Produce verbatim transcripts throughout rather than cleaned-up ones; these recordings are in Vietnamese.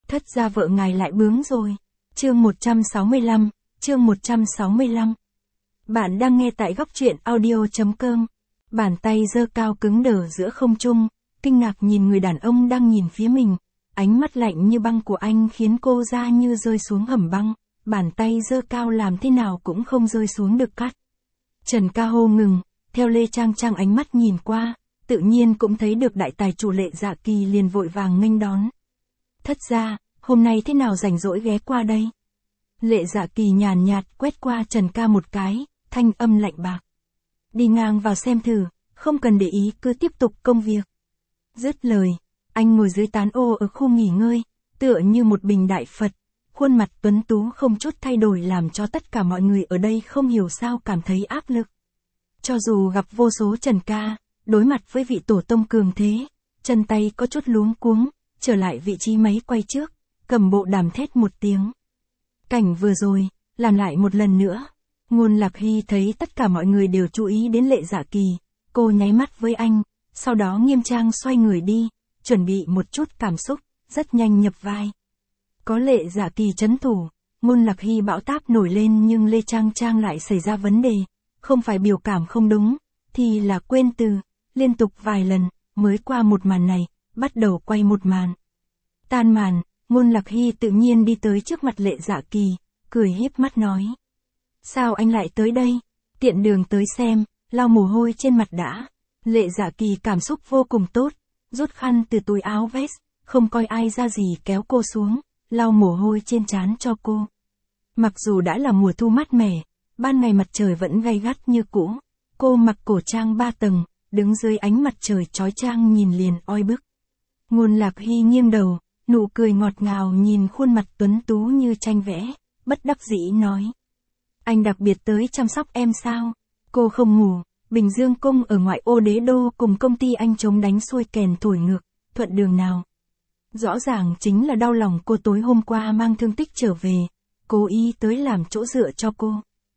Thất gia vợ ngài lại bướng rồi. Chương một trăm sáu mươi lăm, chương một trăm sáu mươi lăm. Bạn đang nghe tại góc truyện audio chấm com. Bàn tay giơ cao cứng đờ giữa không trung, kinh ngạc nhìn người đàn ông đang nhìn phía mình. Ánh mắt lạnh như băng của anh khiến cô da như rơi xuống hầm băng, bàn tay giơ cao làm thế nào cũng không rơi xuống được cắt. Trần Ca hô ngừng, theo Lê Trang Trang ánh mắt nhìn qua, tự nhiên cũng thấy được đại tài chủ Lệ Dạ Kỳ liền vội vàng nghênh đón. Thất gia, hôm nay thế nào rảnh rỗi ghé qua đây? Lệ Dạ Kỳ nhàn nhạt quét qua Trần Ca một cái, thanh âm lạnh bạc. Đi ngang vào xem thử, không cần để ý cứ tiếp tục công việc. Dứt lời, anh ngồi dưới tán ô ở khu nghỉ ngơi, tựa như một bình đại Phật, khuôn mặt tuấn tú không chút thay đổi làm cho tất cả mọi người ở đây không hiểu sao cảm thấy áp lực. Cho dù gặp vô số Trần Ca, đối mặt với vị tổ tông cường thế, chân tay có chút luống cuống, trở lại vị trí máy quay trước, cầm bộ đàm thét một tiếng. Cảnh vừa rồi, làm lại một lần nữa. Ngôn Lạc Hy thấy tất cả mọi người đều chú ý đến Lệ Dạ Kỳ, cô nháy mắt với anh, sau đó nghiêm trang xoay người đi, chuẩn bị một chút cảm xúc, rất nhanh nhập vai. Có Lệ Dạ Kỳ trấn thủ, Ngôn Lạc Hy bão táp nổi lên nhưng Lê Trang Trang lại xảy ra vấn đề, không phải biểu cảm không đúng, thì là quên từ, liên tục vài lần, mới qua một màn này, bắt đầu quay một màn. Tan màn, Ngôn Lạc Hy tự nhiên đi tới trước mặt Lệ Dạ Kỳ, cười híp mắt nói. Sao anh lại tới đây? Tiện đường tới xem, lau mồ hôi trên mặt đã. Lệ Dạ Kỳ cảm xúc vô cùng tốt, rút khăn từ túi áo vest, không coi ai ra gì kéo cô xuống, lau mồ hôi trên trán cho cô. Mặc dù đã là mùa thu mát mẻ, ban ngày mặt trời vẫn gay gắt như cũ, cô mặc cổ trang ba tầng, đứng dưới ánh mặt trời chói chang nhìn liền oi bức. Ngôn Lạc Hy nghiêng đầu, nụ cười ngọt ngào nhìn khuôn mặt tuấn tú như tranh vẽ, bất đắc dĩ nói. Anh đặc biệt tới chăm sóc em sao? Cô không ngủ, Bình Dương Cung ở ngoại ô đế đô cùng công ty anh chống đánh xuôi kèn thổi ngược, thuận đường nào. Rõ ràng chính là đau lòng cô tối hôm qua mang thương tích trở về, cố ý tới làm chỗ dựa cho cô.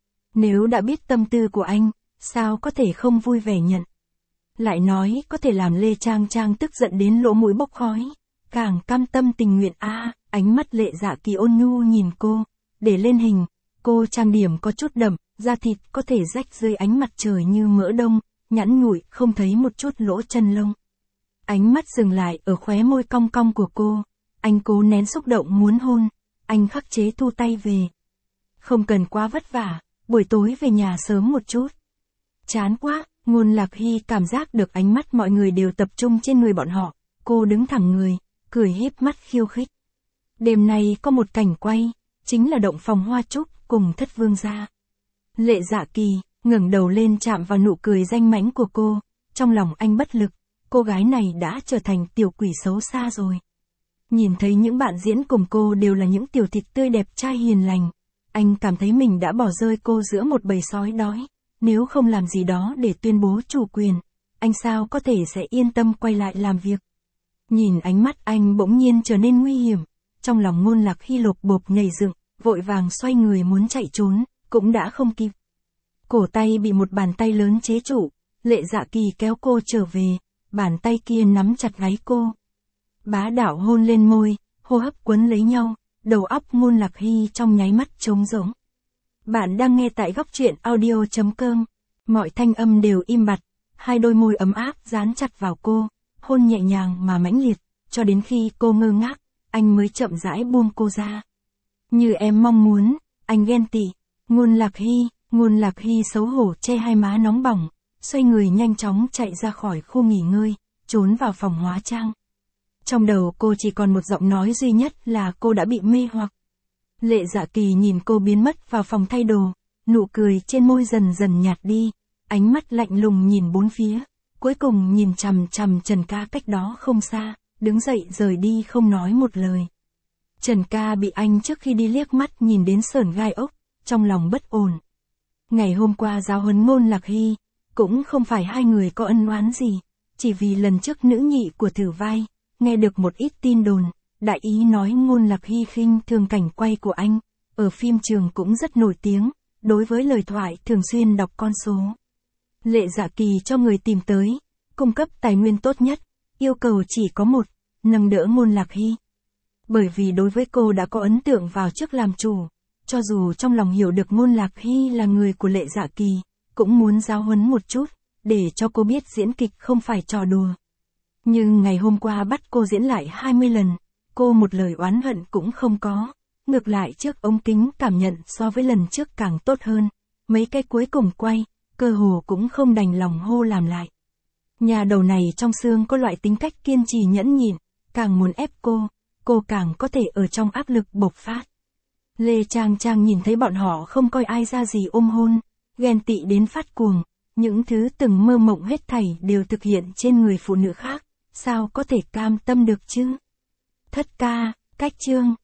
Nếu đã biết tâm tư của anh, sao có thể không vui vẻ nhận. Lại nói có thể làm Lê Trang Trang tức giận đến lỗ mũi bốc khói, càng cam tâm tình nguyện a. À, ánh mắt Lệ Dạ Kỳ ôn nhu nhìn cô, để lên hình, cô trang điểm có chút đậm, da thịt có thể rách dưới ánh mặt trời như mỡ đông, nhẵn nhụi không thấy một chút lỗ chân lông. Ánh mắt dừng lại ở khóe môi cong cong của cô, anh cố nén xúc động muốn hôn, anh khắc chế thu tay về. Không cần quá vất vả, buổi tối về nhà sớm một chút. Chán quá, Ngôn Lạc Hy cảm giác được ánh mắt mọi người đều tập trung trên người bọn họ, cô đứng thẳng người, cười híp mắt khiêu khích. Đêm nay có một cảnh quay, chính là động phòng Hoa Trúc cùng Thất Vương gia. Lệ Dạ Kỳ ngẩng đầu lên chạm vào nụ cười danh mãnh của cô, trong lòng anh bất lực, cô gái này đã trở thành tiểu quỷ xấu xa rồi. Nhìn thấy những bạn diễn cùng cô đều là những tiểu thịt tươi đẹp trai hiền lành, anh cảm thấy mình đã bỏ rơi cô giữa một bầy sói đói, nếu không làm gì đó để tuyên bố chủ quyền, anh sao có thể sẽ yên tâm quay lại làm việc. Nhìn ánh mắt anh bỗng nhiên trở nên nguy hiểm, trong lòng Ngôn Lạc Hy lột bột nhảy dựng, vội vàng xoay người muốn chạy trốn, cũng đã không kịp. Cổ tay bị một bàn tay lớn chế trụ, Lệ Dạ Kỳ kéo cô trở về, bàn tay kia nắm chặt gáy cô. Bá đạo hôn lên môi, hô hấp quấn lấy nhau, đầu óc Ngôn Lạc Hy trong nháy mắt trống rỗng. Bạn đang nghe tại góc truyện audio chấm com, mọi thanh âm đều im bặt, hai đôi môi ấm áp dán chặt vào cô, hôn nhẹ nhàng mà mãnh liệt, cho đến khi cô ngơ ngác, anh mới chậm rãi buông cô ra. Như em mong muốn, anh ghen tị. Ngôn Lạc Hy, Ngôn Lạc Hy xấu hổ che hai má nóng bỏng, xoay người nhanh chóng chạy ra khỏi khu nghỉ ngơi, trốn vào phòng hóa trang. Trong đầu cô chỉ còn một giọng nói duy nhất là cô đã bị mê hoặc. Lệ Dạ Kỳ nhìn cô biến mất vào phòng thay đồ, nụ cười trên môi dần dần nhạt đi, ánh mắt lạnh lùng nhìn bốn phía, cuối cùng nhìn chằm chằm Trần Ca cách đó không xa, đứng dậy rời đi không nói một lời. Trần Ca bị anh trước khi đi liếc mắt nhìn đến sởn gai ốc, trong lòng bất ổn. Ngày hôm qua giáo huấn Ngôn Lạc Hy, cũng không phải hai người có ân oán gì, chỉ vì lần trước nữ nhị của thử vai, nghe được một ít tin đồn, đại ý nói Ngôn Lạc Hy khinh thường cảnh quay của anh, ở phim trường cũng rất nổi tiếng, đối với lời thoại thường xuyên đọc con số. Lệ Dạ Kỳ cho người tìm tới, cung cấp tài nguyên tốt nhất, yêu cầu chỉ có một, nâng đỡ Ngôn Lạc Hy. bởi vì đối với cô đã có ấn tượng vào trước làm chủ. Cho dù trong lòng hiểu được Ngôn Lạc Hy là người của Lệ Dạ Kỳ, cũng muốn giáo huấn một chút, để cho cô biết diễn kịch không phải trò đùa. Nhưng ngày hôm qua bắt cô diễn lại hai mươi lần, cô một lời oán hận cũng không có. Ngược lại trước ống kính cảm nhận so với lần trước càng tốt hơn. Mấy cái cuối cùng quay, cơ hồ cũng không đành lòng hô làm lại. Nhà đầu này trong xương có loại tính cách kiên trì nhẫn nhịn, càng muốn ép cô, cô càng có thể ở trong áp lực bộc phát. Lê Trang Trang nhìn thấy bọn họ không coi ai ra gì ôm hôn, ghen tị đến phát cuồng, những thứ từng mơ mộng hết thảy đều thực hiện trên người phụ nữ khác, sao có thể cam tâm được chứ? Thất ca, cách chương.